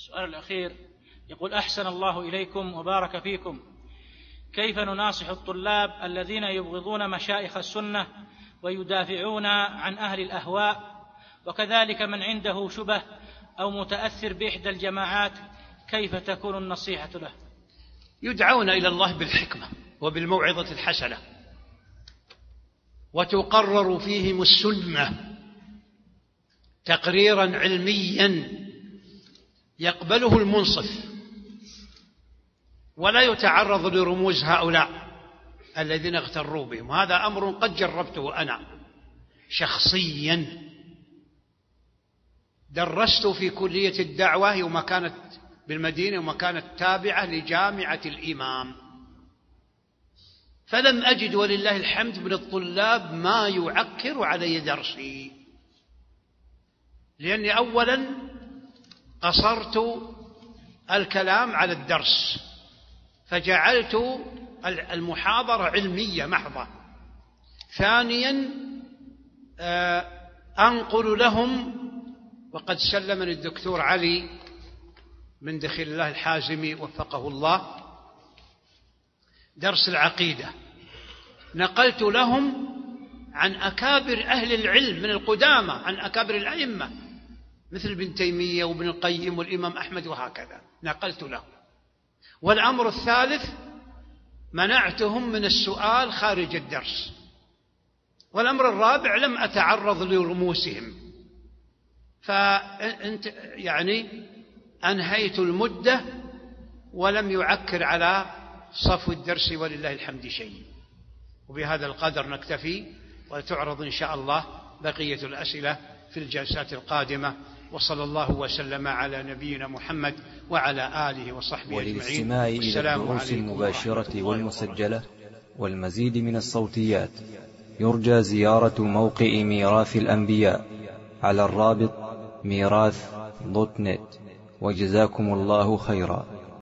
السؤال الأخير يقول: أحسن الله إليكم وبارك فيكم، كيف نناصح الطلاب الذين يبغضون مشايخ السنة ويدافعون عن أهل الأهواء، وكذلك من عنده شبه أو متأثر بإحدى الجماعات، كيف تكون النصيحة له؟ يدعون إلى الله بالحكمة وبالموعظة الحسنة، وتقرر فيهم السنة تقريرا علميا يقبله المنصف، ولا يتعرض لرموز هؤلاء الذين اغتروا بهم. هذا أمر قد جربته أنا شخصيا. درست في كلية الدعوة يوم كانت بالمدينة وما كانت تابعة لجامعة الإمام، فلم أجد ولله الحمد من الطلاب ما يعكر علي درسي، لأني أولا قصرت الكلام على الدرس فجعلت المحاضرة علمية محضة. ثانيا أنقل لهم، وقد سلمني الدكتور علي من دخل الله الحازمي وفقه الله درس العقيدة، نقلت لهم عن أكابر أهل العلم من القدامى، عن أكابر الأئمة مثل ابن تيمية وابن القيم والإمام أحمد وهكذا، نقلت لهم. والأمر الثالث منعتهم من السؤال خارج الدرس. والأمر الرابع لم أتعرض لرموسهم، فأنت يعني أنهيت المدة ولم يعكر على صفو الدرس ولله الحمد شيء. وبهذا القدر نكتفي، وتعرض إن شاء الله بقية الأسئلة في الجلسات القادمة. وصلى الله وسلم على نبينا محمد وعلى آله وصحبه أجمعين. وللاستماع إلى الدروس المباشرة والمسجلة والمزيد من الصوتيات يرجى زيارة موقع ميراث الأنبياء على الرابط ميراث.net. وجزاكم الله خيرا.